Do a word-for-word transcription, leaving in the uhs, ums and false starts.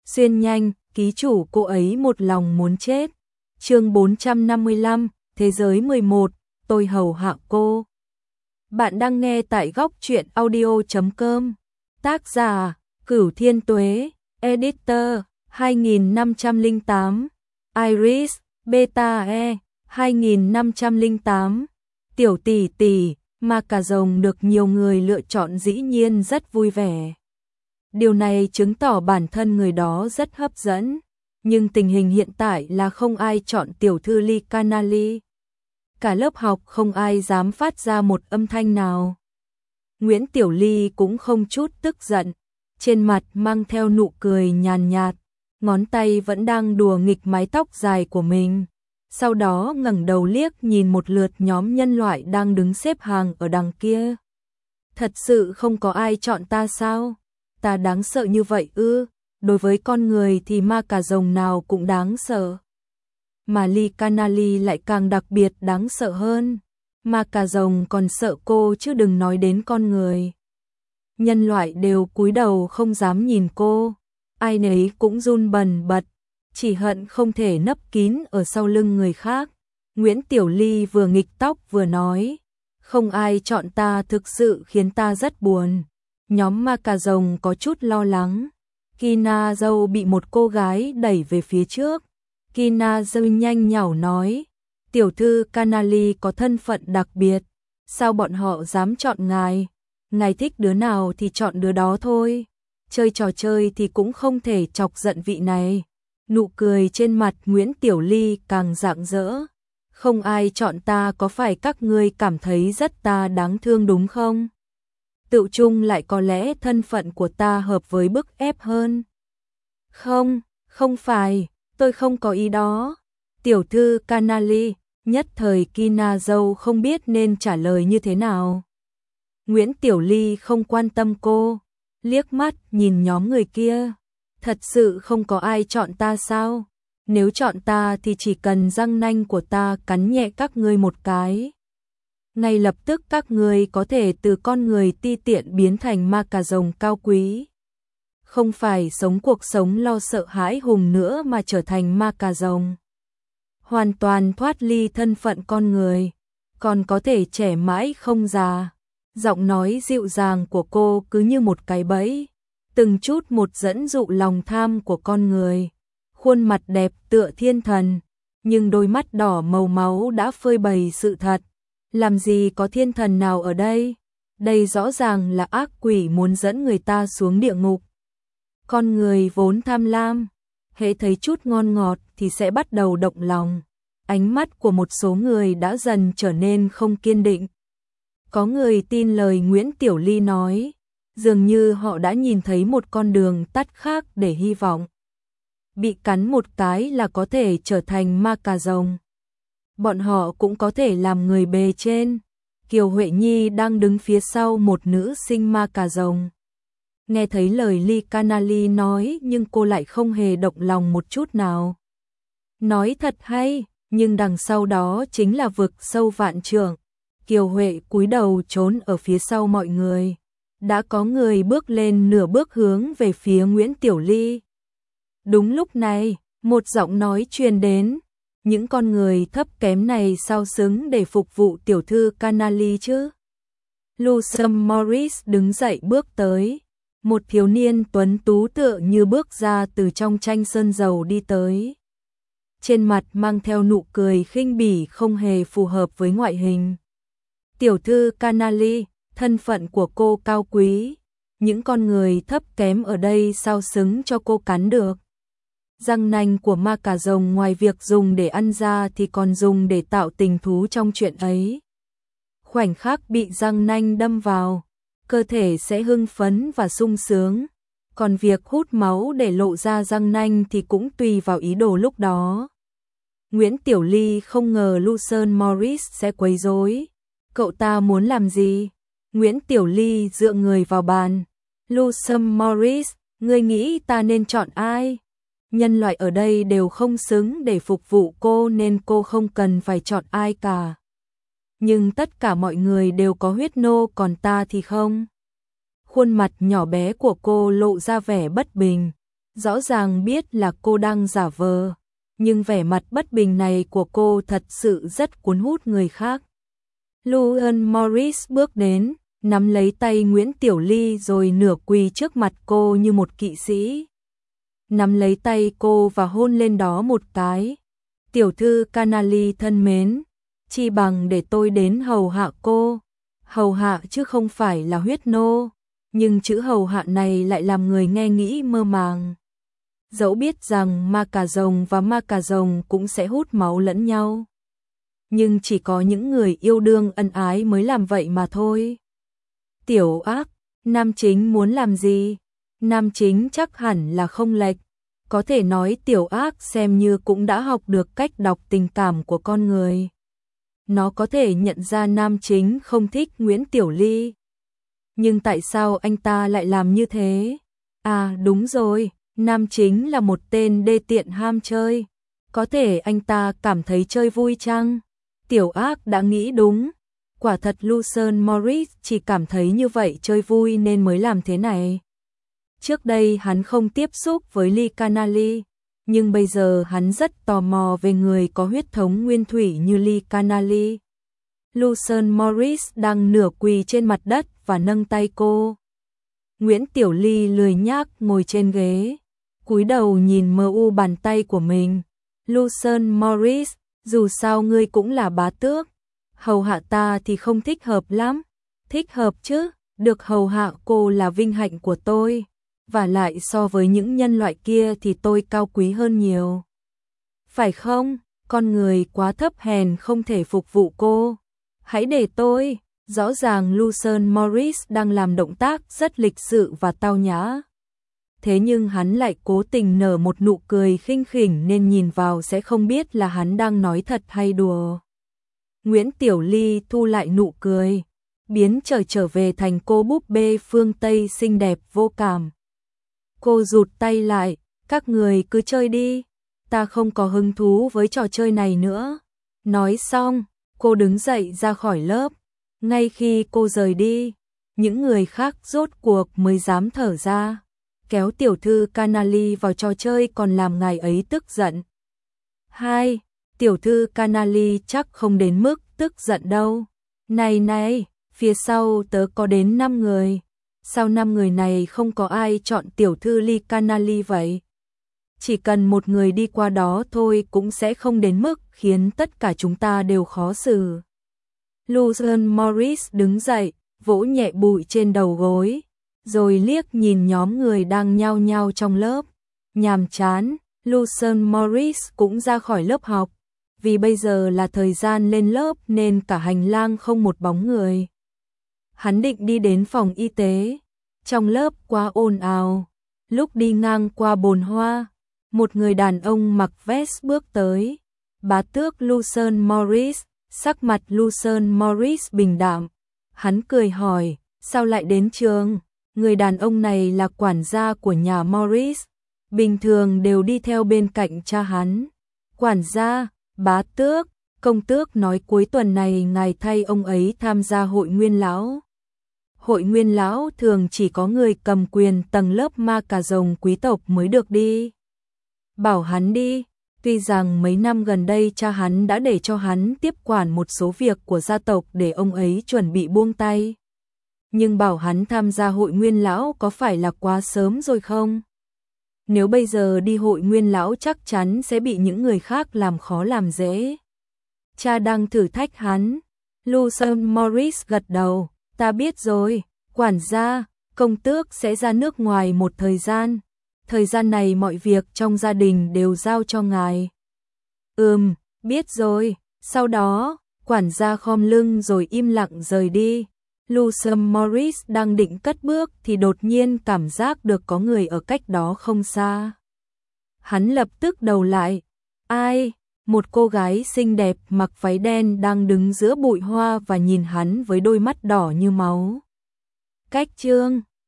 Xuyên nhanh, ký chủ cô ấy một lòng muốn chết. Chương bốn trăm năm mươi lăm, Thế giới mười một, tôi hầu hạ cô. Bạn đang nghe tại góc truyện audio chấm com. Tác giả, Cửu Thiên Tuế, Editor, hai nghìn năm trăm lẻ tám, Iris, Beta E, hai nghìn năm trăm lẻ tám. Tiểu tỷ tỷ, mà cả rồng được nhiều người lựa chọn dĩ nhiên rất vui vẻ. Điều này chứng tỏ bản thân người đó rất hấp dẫn, nhưng tình hình hiện tại là không ai chọn tiểu thư Ly Canali. Cả lớp học không ai dám phát ra một âm thanh nào. Nguyễn Tiểu Ly cũng không chút tức giận, trên mặt mang theo nụ cười nhàn nhạt, ngón tay vẫn đang đùa nghịch mái tóc dài của mình. Sau đó ngẩng đầu liếc nhìn một lượt nhóm nhân loại đang đứng xếp hàng ở đằng kia. Thật sự không có ai chọn ta sao? Ta đáng sợ như vậy ư? Đối với con người thì ma cà rồng nào cũng đáng sợ. Mà Ly Canali lại càng đặc biệt đáng sợ hơn. Ma cà rồng còn sợ cô chứ đừng nói đến con người. Nhân loại đều cúi đầu không dám nhìn cô. Ai nấy cũng run bần bật, chỉ hận không thể nấp kín ở sau lưng người khác. Nguyễn Tiểu Ly vừa nghịch tóc vừa nói, không ai chọn ta thực sự khiến ta rất buồn. Nhóm ma cà rồng có chút lo lắng. Kina dâu bị một cô gái đẩy về phía trước. Kina dâu nhanh nhảu nói, tiểu thư Canali có thân phận đặc biệt, sao bọn họ dám chọn ngài? Ngài thích đứa nào thì chọn đứa đó thôi. Chơi trò chơi thì cũng không thể chọc giận vị này. Nụ cười trên mặt Nguyễn Tiểu Ly càng rạng rỡ. Không ai chọn ta, có phải các ngươi cảm thấy rất ta đáng thương đúng không? Tự chung lại có lẽ thân phận của ta hợp với bức ép hơn. Không, không phải, tôi không có ý đó. Tiểu thư Canali, nhất thời Kina dâu không biết nên trả lời như thế nào. Nguyễn Tiểu Ly không quan tâm cô, liếc mắt nhìn nhóm người kia. Thật sự không có ai chọn ta sao? Nếu chọn ta thì chỉ cần răng nanh của ta cắn nhẹ các ngươi một cái, ngay lập tức các ngươi có thể từ con người ti tiện biến thành ma cà rồng cao quý. Không phải sống cuộc sống lo sợ hãi hùng nữa mà trở thành ma cà rồng. Hoàn toàn thoát ly thân phận con người, còn có thể trẻ mãi không già. Giọng nói dịu dàng của cô cứ như một cái bẫy, từng chút một dẫn dụ lòng tham của con người. Khuôn mặt đẹp tựa thiên thần, nhưng đôi mắt đỏ màu máu đã phơi bày sự thật. Làm gì có thiên thần nào ở đây? Đây rõ ràng là ác quỷ muốn dẫn người ta xuống địa ngục. Con người vốn tham lam, hễ thấy chút ngon ngọt thì sẽ bắt đầu động lòng. Ánh mắt của một số người đã dần trở nên không kiên định. Có người tin lời Nguyễn Tiểu Ly nói, dường như họ đã nhìn thấy một con đường tắt khác để hy vọng. Bị cắn một cái là có thể trở thành ma cà rồng. Bọn họ cũng có thể làm người bề trên. Kiều Huệ Nhi đang đứng phía sau một nữ sinh ma cà rồng. Nghe thấy lời Ly Canali nói nhưng cô lại không hề động lòng một chút nào. Nói thật hay, nhưng đằng sau đó chính là vực sâu vạn trượng. Kiều Huệ cúi đầu trốn ở phía sau mọi người. Đã có người bước lên nửa bước hướng về phía Nguyễn Tiểu Ly. Đúng lúc này, một giọng nói truyền đến. Những con người thấp kém này sao xứng để phục vụ tiểu thư Canali chứ? Lusum Morris đứng dậy bước tới. Một thiếu niên tuấn tú tựa như bước ra từ trong tranh sơn dầu đi tới. Trên mặt mang theo nụ cười khinh bỉ không hề phù hợp với ngoại hình. Tiểu thư Canali, thân phận của cô cao quý. Những con người thấp kém ở đây sao xứng cho cô cắn được? Răng nanh của ma cà rồng ngoài việc dùng để ăn ra thì còn dùng để tạo tình thú trong chuyện ấy. Khoảnh khắc bị răng nanh đâm vào, cơ thể sẽ hưng phấn và sung sướng. Còn việc hút máu để lộ ra răng nanh thì cũng tùy vào ý đồ lúc đó. Nguyễn Tiểu Ly không ngờ Lusum Morris sẽ quấy rối. Cậu ta muốn làm gì? Nguyễn Tiểu Ly dựa người vào bàn. Lusum Morris, ngươi nghĩ ta nên chọn ai? Nhân loại ở đây đều không xứng để phục vụ cô nên cô không cần phải chọn ai cả. Nhưng tất cả mọi người đều có huyết nô còn ta thì không. Khuôn mặt nhỏ bé của cô lộ ra vẻ bất bình. Rõ ràng biết là cô đang giả vờ, nhưng vẻ mặt bất bình này của cô thật sự rất cuốn hút người khác. Llewellyn Morris bước đến, nắm lấy tay Nguyễn Tiểu Ly rồi nửa quỳ trước mặt cô như một kỵ sĩ. Nắm lấy tay cô và hôn lên đó một cái. Tiểu thư Canali thân mến, chi bằng để tôi đến hầu hạ cô. Hầu hạ chứ không phải là huyết nô, nhưng chữ hầu hạ này lại làm người nghe nghĩ mơ màng. Dẫu biết rằng ma cà rồng và ma cà rồng cũng sẽ hút máu lẫn nhau, nhưng chỉ có những người yêu đương ân ái mới làm vậy mà thôi. Tiểu ác, nam chính muốn làm gì? Nam chính chắc hẳn là không lệch. Có thể nói tiểu ác xem như cũng đã học được cách đọc tình cảm của con người. Nó có thể nhận ra nam chính không thích Nguyễn Tiểu Ly. Nhưng tại sao anh ta lại làm như thế? À đúng rồi, nam chính là một tên đê tiện ham chơi. Có thể anh ta cảm thấy chơi vui chăng? Tiểu ác đã nghĩ đúng. Quả thật Llewellyn Morris chỉ cảm thấy như vậy chơi vui nên mới làm thế này. Trước đây hắn không tiếp xúc với Lee Canali, nhưng bây giờ hắn rất tò mò về người có huyết thống nguyên thủy như Lee Canali. Llewellyn Morris đang nửa quỳ trên mặt đất và nâng tay cô. Nguyễn Tiểu Ly lười nhác ngồi trên ghế, cúi đầu nhìn mờ u bàn tay của mình. Llewellyn Morris, dù sao ngươi cũng là bá tước, hầu hạ ta thì không thích hợp lắm. Thích hợp chứ, được hầu hạ cô là vinh hạnh của tôi. Và lại so với những nhân loại kia thì tôi cao quý hơn nhiều. Phải không? Con người quá thấp hèn không thể phục vụ cô. Hãy để tôi. Rõ ràng Llewellyn Morris đang làm động tác rất lịch sự và tao nhã. Thế nhưng hắn lại cố tình nở một nụ cười khinh khỉnh nên nhìn vào sẽ không biết là hắn đang nói thật hay đùa. Nguyễn Tiểu Ly thu lại nụ cười, biến trở trở về thành cô búp bê phương Tây xinh đẹp vô cảm. Cô rụt tay lại, các người cứ chơi đi, ta không có hứng thú với trò chơi này nữa. Nói xong, cô đứng dậy ra khỏi lớp. Ngay khi cô rời đi, những người khác rốt cuộc mới dám thở ra. Kéo tiểu thư Canali vào trò chơi còn làm ngài ấy tức giận. Hai, tiểu thư Canali chắc không đến mức tức giận đâu. Này này, phía sau tớ có đến năm người. Sao năm người này không có ai chọn tiểu thư Lee Canali vậy? Chỉ cần một người đi qua đó thôi cũng sẽ không đến mức khiến tất cả chúng ta đều khó xử. Llewellyn Morris đứng dậy, vỗ nhẹ bụi trên đầu gối, rồi liếc nhìn nhóm người đang nhao nhao trong lớp. Nhàm chán, Llewellyn Morris cũng ra khỏi lớp học, vì bây giờ là thời gian lên lớp nên cả hành lang không một bóng người. Hắn định đi đến phòng y tế, trong lớp quá ồn ào. Lúc đi ngang qua bồn hoa, một người đàn ông mặc vest bước tới. Bá tước Llewellyn Morris, sắc mặt Llewellyn Morris bình đạm. Hắn cười hỏi, sao lại đến trường? Người đàn ông này là quản gia của nhà Morris, bình thường đều đi theo bên cạnh cha hắn. Quản gia, bá tước, công tước nói cuối tuần này ngài thay ông ấy tham gia hội nguyên lão. Hội nguyên lão thường chỉ có người cầm quyền tầng lớp ma cà rồng quý tộc mới được đi. Bảo hắn đi, tuy rằng mấy năm gần đây cha hắn đã để cho hắn tiếp quản một số việc của gia tộc để ông ấy chuẩn bị buông tay. Nhưng bảo hắn tham gia hội nguyên lão có phải là quá sớm rồi không? Nếu bây giờ đi hội nguyên lão chắc chắn sẽ bị những người khác làm khó làm dễ. Cha đang thử thách hắn. Llewellyn Morris gật đầu, ta biết rồi, quản gia, công tước sẽ ra nước ngoài một thời gian. Thời gian này mọi việc trong gia đình đều giao cho ngài. Ừm, biết rồi. Sau đó, quản gia khom lưng rồi im lặng rời đi. Llewellyn Morris đang định cất bước thì đột nhiên cảm giác được có người ở cách đó không xa. Hắn lập tức đầu lại. Ai? Một cô gái xinh đẹp mặc váy đen đang đứng giữa bụi hoa và nhìn hắn với đôi mắt đỏ như máu. Cách chương